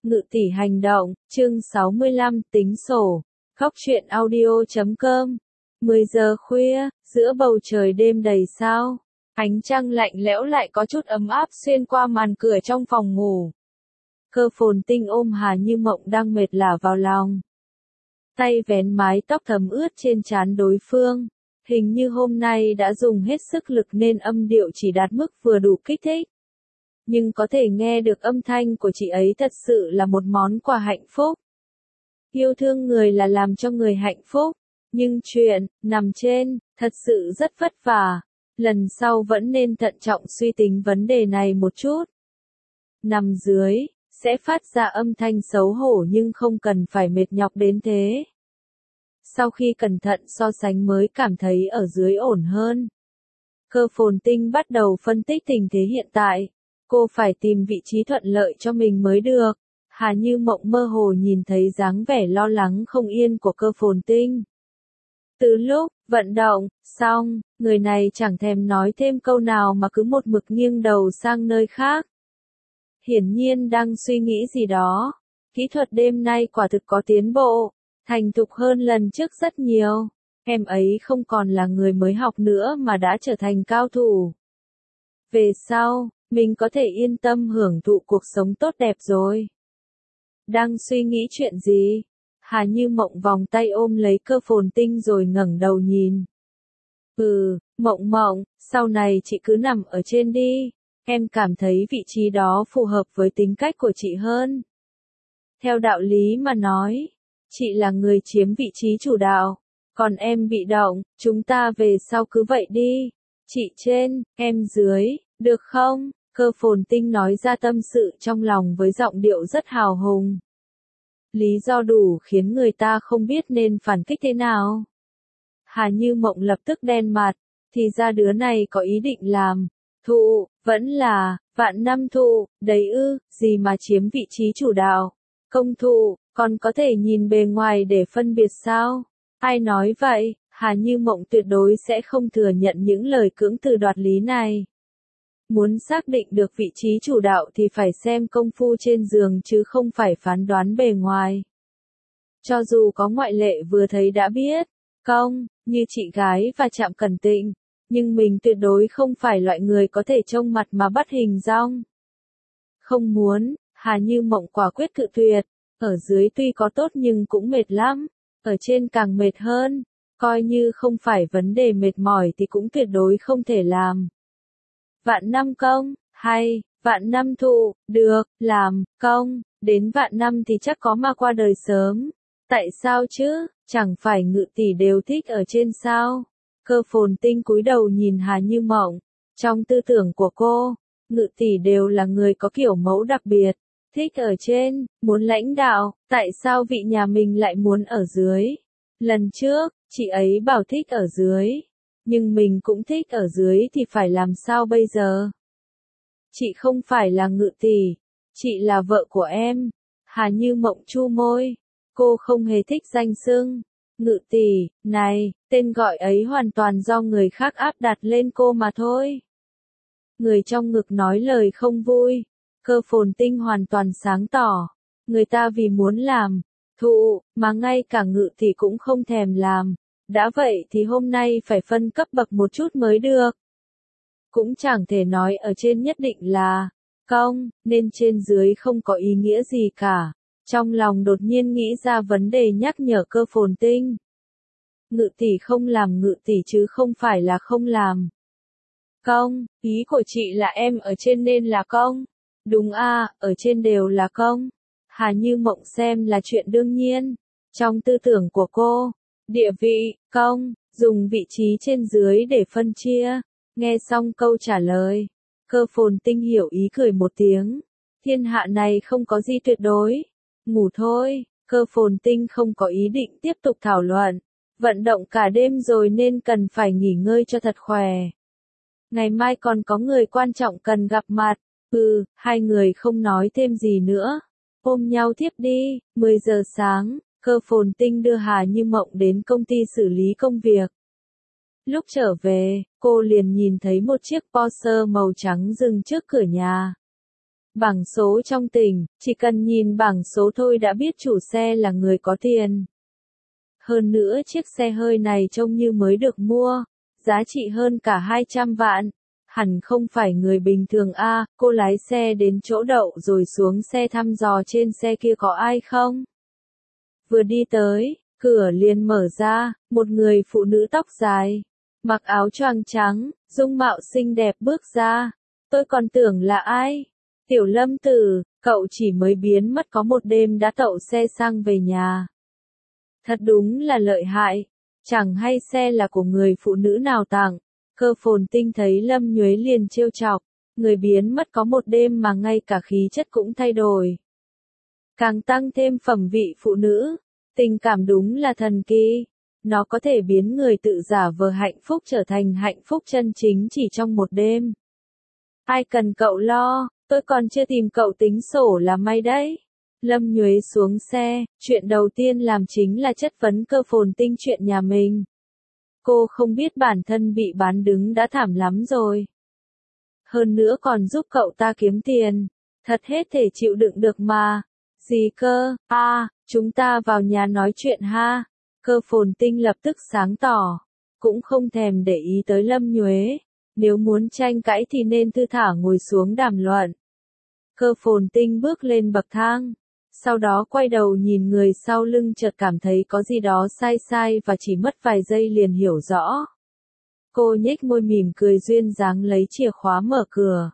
Ngự tỷ hành động, chương 65, tính sổ. Khóc chuyện audio.com. 10 giờ khuya, giữa bầu trời đêm đầy sao. Ánh trăng lạnh lẽo lại có chút ấm áp xuyên qua màn cửa trong phòng ngủ. Cơ Phồn Tinh ôm Hà Như Mộng đang mệt lả vào lòng. Tay vén mái tóc thấm ướt trên trán đối phương. Hình như hôm nay đã dùng hết sức lực nên âm điệu chỉ đạt mức vừa đủ kích thích. Nhưng có thể nghe được âm thanh của chị ấy thật sự là một món quà hạnh phúc. Yêu thương người là làm cho người hạnh phúc, nhưng chuyện nằm trên thật sự rất vất vả. Lần sau vẫn nên thận trọng suy tính vấn đề này một chút. Nằm dưới sẽ phát ra âm thanh xấu hổ nhưng không cần phải mệt nhọc đến thế. Sau khi cẩn thận so sánh mới cảm thấy ở dưới ổn hơn. Cơ Phồn Tinh bắt đầu phân tích tình thế hiện tại. Cô phải tìm vị trí thuận lợi cho mình mới được. Hà Như Mộng mơ hồ nhìn thấy dáng vẻ lo lắng không yên của Cơ Phồn Tinh. Từ lúc vận động xong, người này chẳng thèm nói thêm câu nào mà cứ một mực nghiêng đầu sang nơi khác. Hiển nhiên đang suy nghĩ gì đó. Kỹ thuật đêm nay quả thực có tiến bộ, thành thục hơn lần trước rất nhiều. Em ấy không còn là người mới học nữa mà đã trở thành cao thủ. Về sau, mình có thể yên tâm hưởng thụ cuộc sống tốt đẹp rồi. Đang suy nghĩ chuyện gì? Hà Như Mộng vòng tay ôm lấy Cơ Phồn Tinh rồi ngẩng đầu nhìn. Mộng Mộng, sau này chị cứ nằm ở trên đi. Em cảm thấy vị trí đó phù hợp với tính cách của chị hơn. Theo đạo lý mà nói, chị là người chiếm vị trí chủ đạo, còn em bị động, chúng ta về sau cứ vậy đi. Chị trên, em dưới, được không? Cơ Phồn Tinh nói ra tâm sự trong lòng với giọng điệu rất hào hùng. Lý do đủ khiến người ta không biết nên phản kích thế nào. Hà Như Mộng lập tức đen mặt, thì ra đứa này có ý định làm. Thụ, vẫn là, vạn năm thụ, đấy ư, gì mà chiếm vị trí chủ đạo. Công thụ, còn có thể nhìn bề ngoài để phân biệt sao? Ai nói vậy? Hà Như Mộng tuyệt đối sẽ không thừa nhận những lời cưỡng từ đoạt lý này. Muốn xác định được vị trí chủ đạo thì phải xem công phu trên giường chứ không phải phán đoán bề ngoài. Cho dù có ngoại lệ vừa thấy đã biết, như chị gái và Trạm Cẩn Tịnh, nhưng mình tuyệt đối không phải loại người có thể trông mặt mà bắt hình dong. Không muốn, Hà Như Mộng quả quyết cự tuyệt, ở dưới tuy có tốt nhưng cũng mệt lắm, ở trên càng mệt hơn, coi như không phải vấn đề mệt mỏi thì cũng tuyệt đối không thể làm. Vạn năm công, hay, vạn năm thụ, được, làm, đến vạn năm thì chắc có mà qua đời sớm. Tại sao chứ, chẳng phải Ngự tỷ đều thích ở trên sao? Cơ Phồn Tinh cúi đầu nhìn Hà Như Mộng. Trong tư tưởng của cô, Ngự tỷ đều là người có kiểu mẫu đặc biệt. Thích ở trên, muốn lãnh đạo, tại sao vị nhà mình lại muốn ở dưới? Lần trước, chị ấy bảo thích ở dưới. Nhưng mình cũng thích ở dưới thì phải làm sao bây giờ? Chị không phải là Ngự tỷ, chị là vợ của em. Hà Như Mộng chu môi, cô không hề thích danh xưng Ngự tỷ, này, tên gọi ấy hoàn toàn do người khác áp đặt lên cô mà thôi. Người trong ngực nói lời không vui, Cơ Phồn Tinh hoàn toàn sáng tỏ, người ta vì muốn làm thụ, mà ngay cả Ngự tỷ cũng không thèm làm. Đã vậy thì hôm nay phải phân cấp bậc một chút mới được. Cũng chẳng thể nói ở trên nhất định là nên trên dưới không có ý nghĩa gì cả. Trong lòng đột nhiên nghĩ ra vấn đề nhắc nhở Cơ Phồn Tinh. Ngự tỷ không làm Ngự tỷ chứ không phải là không làm. Ý của chị là em ở trên nên là Đúng à, ở trên đều là Hà Như Mộng xem là chuyện đương nhiên. Trong tư tưởng của cô, địa vị, dùng vị trí trên dưới để phân chia. Nghe xong câu trả lời, Cơ Phồn Tinh hiểu ý cười một tiếng. Thiên hạ này không có gì tuyệt đối. Ngủ thôi, Cơ Phồn Tinh không có ý định tiếp tục thảo luận. Vận động cả đêm rồi nên cần phải nghỉ ngơi cho thật khỏe. Ngày mai còn có người quan trọng cần gặp mặt. Hai người không nói thêm gì nữa. Ôm nhau tiếp đi. 10 giờ sáng, Cơ Phồn Tinh đưa Hà Như Mộng đến công ty xử lý công việc. Lúc trở về, cô liền nhìn thấy một chiếc Porsche màu trắng dừng trước cửa nhà. Bảng số trong tỉnh, chỉ cần nhìn bảng số thôi đã biết chủ xe là người có tiền. Hơn nữa chiếc xe hơi này trông như mới được mua, giá trị hơn cả 200 vạn. Hẳn không phải người bình thường a. Cô lái xe đến chỗ đậu rồi xuống xe thăm dò trên xe kia có ai không. Vừa đi tới, cửa liền mở ra, một người phụ nữ tóc dài, mặc áo choàng trắng, dung mạo xinh đẹp bước ra. Tôi còn tưởng là ai? Tiểu Lâm Tử, cậu chỉ mới biến mất có một đêm đã tậu xe sang về nhà. Thật đúng là lợi hại, chẳng hay xe là của người phụ nữ nào tặng. Cơ Phồn Tinh thấy Lâm Nhuế liền trêu chọc, người biến mất có một đêm mà ngay cả khí chất cũng thay đổi. Càng tăng thêm phẩm vị phụ nữ, tình cảm đúng là thần kỳ. Nó có thể biến người tự giả vờ hạnh phúc trở thành hạnh phúc chân chính chỉ trong một đêm. Ai cần cậu lo, tôi còn chưa tìm cậu tính sổ là may đấy. Lâm Nhuế xuống xe, chuyện đầu tiên làm chính là chất vấn Cơ Phồn Tinh chuyện nhà mình. Cô không biết bản thân bị bán đứng đã thảm lắm rồi. Hơn nữa còn giúp cậu ta kiếm tiền. Thật hết thể chịu đựng được mà. Gì cơ, chúng ta vào nhà nói chuyện ha. Cơ Phồn Tinh lập tức sáng tỏ. Cũng không thèm để ý tới Lâm Nhuế. Nếu muốn tranh cãi thì nên thư thả ngồi xuống đàm luận. Cơ Phồn Tinh bước lên bậc thang. Sau đó quay đầu nhìn người sau lưng chợt cảm thấy có gì đó sai sai và chỉ mất vài giây liền hiểu rõ. Cô nhếch môi mỉm cười duyên dáng lấy chìa khóa mở cửa.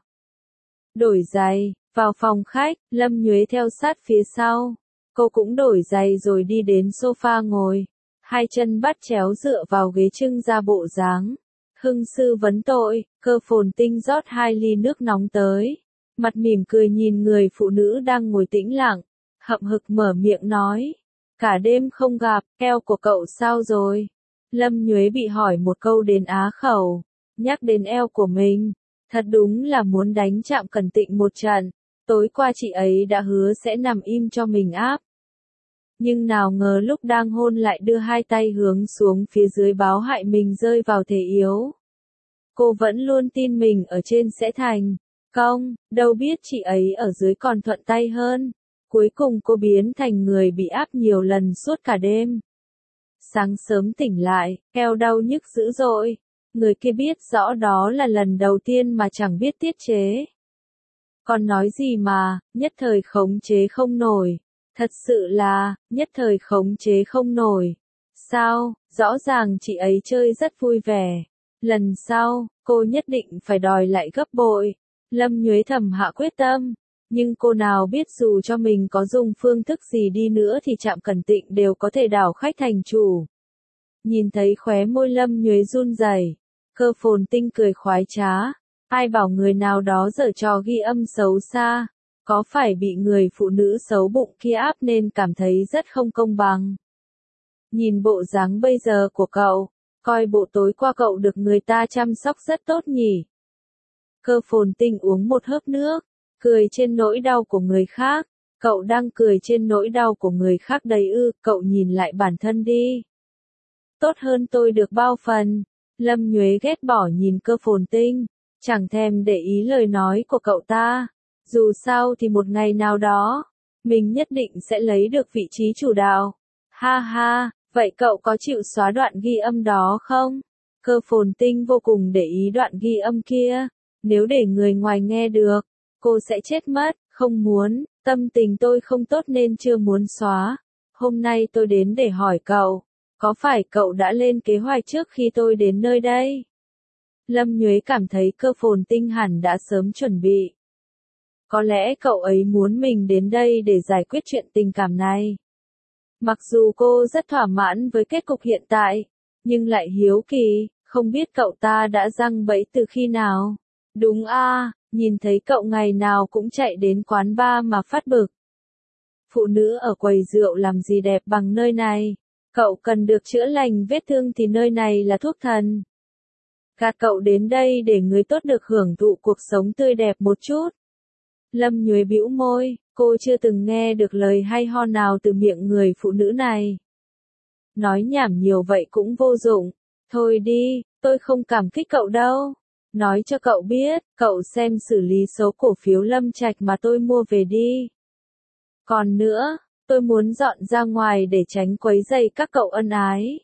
Đổi giày, vào phòng khách, Lâm Nhuế theo sát phía sau. Cô cũng đổi giày rồi đi đến sofa ngồi. Hai chân bắt chéo dựa vào ghế trưng ra bộ dáng. Hưng sư vấn tội, Cơ Phồn Tinh rót 2 ly nước nóng tới. Mặt mỉm cười nhìn người phụ nữ đang ngồi tĩnh lặng. Hậm hực mở miệng nói. Cả đêm không gặp, eo của cậu sao rồi? Lâm Nhuế bị hỏi một câu đến á khẩu. Nhắc đến eo của mình. Thật đúng là muốn đánh chạm Cẩn Tịnh một trận. Tối qua chị ấy đã hứa sẽ nằm im cho mình áp. Nhưng nào ngờ lúc đang hôn lại đưa 2 tay hướng xuống phía dưới báo hại mình rơi vào thế yếu. Cô vẫn luôn tin mình ở trên sẽ thành công, đâu biết chị ấy ở dưới còn thuận tay hơn. Cuối cùng cô biến thành người bị áp nhiều lần suốt cả đêm. Sáng sớm tỉnh lại, eo đau nhức dữ dội. Người kia biết rõ đó là lần đầu tiên mà chẳng biết tiết chế. Còn nói gì mà, nhất thời khống chế không nổi. Thật sự là, nhất thời khống chế không nổi. Sao, rõ ràng chị ấy chơi rất vui vẻ. Lần sau, cô nhất định phải đòi lại gấp bội. Lâm Nhuế thầm hạ quyết tâm. Nhưng cô nào biết dù cho mình có dùng phương thức gì đi nữa thì Trạm Cẩn Tịnh đều có thể đảo khách thành chủ. Nhìn thấy khóe môi Lâm Nhuế run rẩy, Cơ Phồn Tinh cười khoái trá. Ai bảo người nào đó giở trò ghi âm xấu xa, có phải bị người phụ nữ xấu bụng kia áp nên cảm thấy rất không công bằng. Nhìn bộ dáng bây giờ của cậu, coi bộ tối qua cậu được người ta chăm sóc rất tốt nhỉ. Cơ Phồn Tinh uống một hớp nước, cười trên nỗi đau của người khác. Cậu đang cười trên nỗi đau của người khác đấy ư, cậu nhìn lại bản thân đi. Tốt hơn tôi được bao phần. Lâm Nhuế ghét bỏ nhìn Cơ Phồn Tinh, chẳng thèm để ý lời nói của cậu ta. Dù sao thì một ngày nào đó, mình nhất định sẽ lấy được vị trí chủ đạo. Ha ha, vậy cậu có chịu xóa đoạn ghi âm đó không? Cơ Phồn Tinh vô cùng để ý đoạn ghi âm kia. Nếu để người ngoài nghe được, cô sẽ chết mất, không muốn, tâm tình tôi không tốt nên chưa muốn xóa. Hôm nay tôi đến để hỏi cậu, có phải cậu đã lên kế hoạch trước khi tôi đến nơi đây? Lâm Nhuế cảm thấy Cơ Phồn Tinh hẳn đã sớm chuẩn bị. Có lẽ cậu ấy muốn mình đến đây để giải quyết chuyện tình cảm này. Mặc dù cô rất thỏa mãn với kết cục hiện tại, nhưng lại hiếu kỳ, không biết cậu ta đã giăng bẫy từ khi nào. Đúng nhìn thấy cậu ngày nào cũng chạy đến quán bar mà phát bực. Phụ nữ ở quầy rượu làm gì đẹp bằng nơi này. Cậu cần được chữa lành vết thương thì nơi này là thuốc thần. Gạt cậu đến đây để người tốt được hưởng thụ cuộc sống tươi đẹp một chút. Lâm Nhuế bĩu môi, cô chưa từng nghe được lời hay ho nào từ miệng người phụ nữ này. Nói nhảm nhiều vậy cũng vô dụng. Thôi đi, tôi không cảm kích cậu đâu. Nói cho cậu biết, cậu xem xử lý số cổ phiếu Lâm Trạch mà tôi mua về đi. Còn nữa, tôi muốn dọn ra ngoài để tránh quấy rầy các cậu ân ái.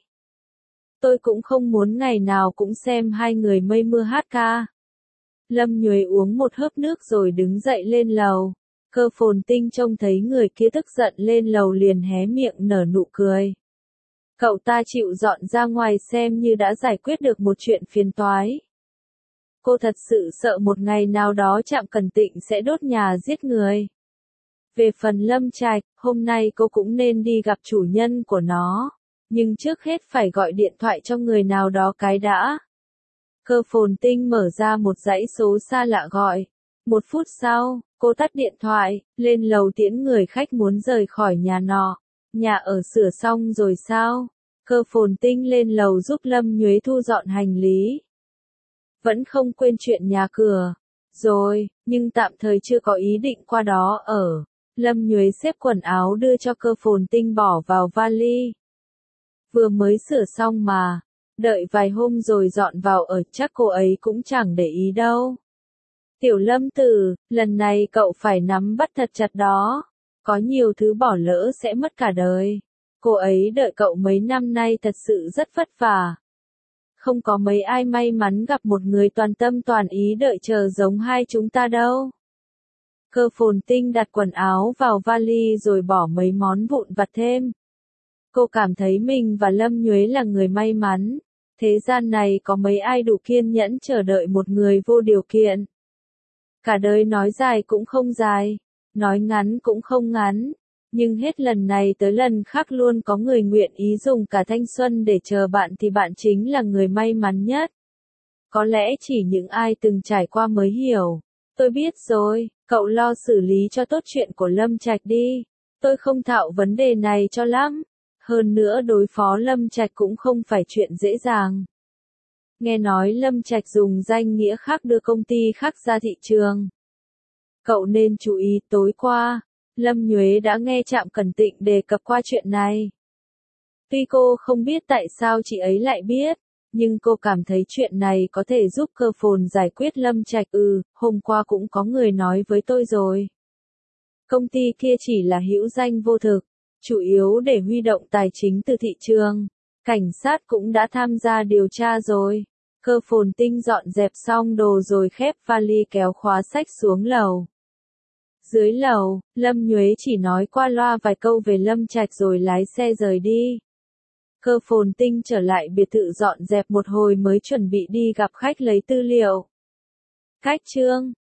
Tôi cũng không muốn ngày nào cũng xem hai người mây mưa hát ca. Lâm Nhuế uống một hớp nước rồi đứng dậy lên lầu. Cơ Phồn Tinh trông thấy người kia tức giận lên lầu liền hé miệng nở nụ cười. Cậu ta chịu dọn ra ngoài xem như đã giải quyết được một chuyện phiền toái. Cô thật sự sợ một ngày nào đó Trạm Cẩn Tịnh sẽ đốt nhà giết người. Về phần Lâm Trạch, hôm nay cô cũng nên đi gặp chủ nhân của nó. Nhưng trước hết phải gọi điện thoại cho người nào đó cái đã. Cơ Phồn Tinh mở ra một dãy số xa lạ gọi. 1 phút sau, cô tắt điện thoại, lên lầu tiễn người khách muốn rời khỏi nhà nọ. Nhà ở sửa xong rồi sao? Cơ Phồn Tinh lên lầu giúp Lâm Nhuế thu dọn hành lý. Vẫn không quên chuyện nhà cửa. Rồi, nhưng tạm thời chưa có ý định qua đó ở. Lâm Nhuế xếp quần áo đưa cho Cơ Phồn Tinh bỏ vào vali. Vừa mới sửa xong mà. Đợi vài hôm rồi dọn vào ở chắc cô ấy cũng chẳng để ý đâu. Tiểu Lâm Tử, lần này cậu phải nắm bắt thật chặt đó. Có nhiều thứ bỏ lỡ sẽ mất cả đời. Cô ấy đợi cậu mấy năm nay thật sự rất vất vả. Không có mấy ai may mắn gặp một người toàn tâm toàn ý đợi chờ giống hai chúng ta đâu. Cơ Phồn Tinh đặt quần áo vào vali rồi bỏ mấy món vụn vặt thêm. Cô cảm thấy mình và Lâm Nhuế là người may mắn. Thế gian này có mấy ai đủ kiên nhẫn chờ đợi một người vô điều kiện. Cả đời nói dài cũng không dài, nói ngắn cũng không ngắn. Nhưng hết lần này tới lần khác luôn có người nguyện ý dùng cả thanh xuân để chờ bạn thì bạn chính là người may mắn nhất. Có lẽ chỉ những ai từng trải qua mới hiểu. Tôi biết rồi, cậu lo xử lý cho tốt chuyện của Lâm Trạch đi. Tôi không thạo vấn đề này cho lắm. Hơn nữa đối phó Lâm Trạch cũng không phải chuyện dễ dàng. Nghe nói Lâm Trạch dùng danh nghĩa khác đưa công ty khác ra thị trường. Cậu nên chú ý tối qua. Lâm Nhuế đã nghe Trạm Cẩn Tịnh đề cập qua chuyện này. Tuy cô không biết tại sao chị ấy lại biết, nhưng cô cảm thấy chuyện này có thể giúp Cơ Phồn giải quyết Lâm Trạch. Hôm qua cũng có người nói với tôi rồi. Công ty kia chỉ là hữu danh vô thực, chủ yếu để huy động tài chính từ thị trường. Cảnh sát cũng đã tham gia điều tra rồi. Cơ Phồn Tinh dọn dẹp xong đồ rồi khép vali kéo khóa sách xuống lầu. Dưới lầu, Lâm Nhuế chỉ nói qua loa vài câu về Lâm Trạch rồi lái xe rời đi. Cơ Phồn Tinh trở lại biệt thự dọn dẹp một hồi mới chuẩn bị đi gặp khách lấy tư liệu. Cách chương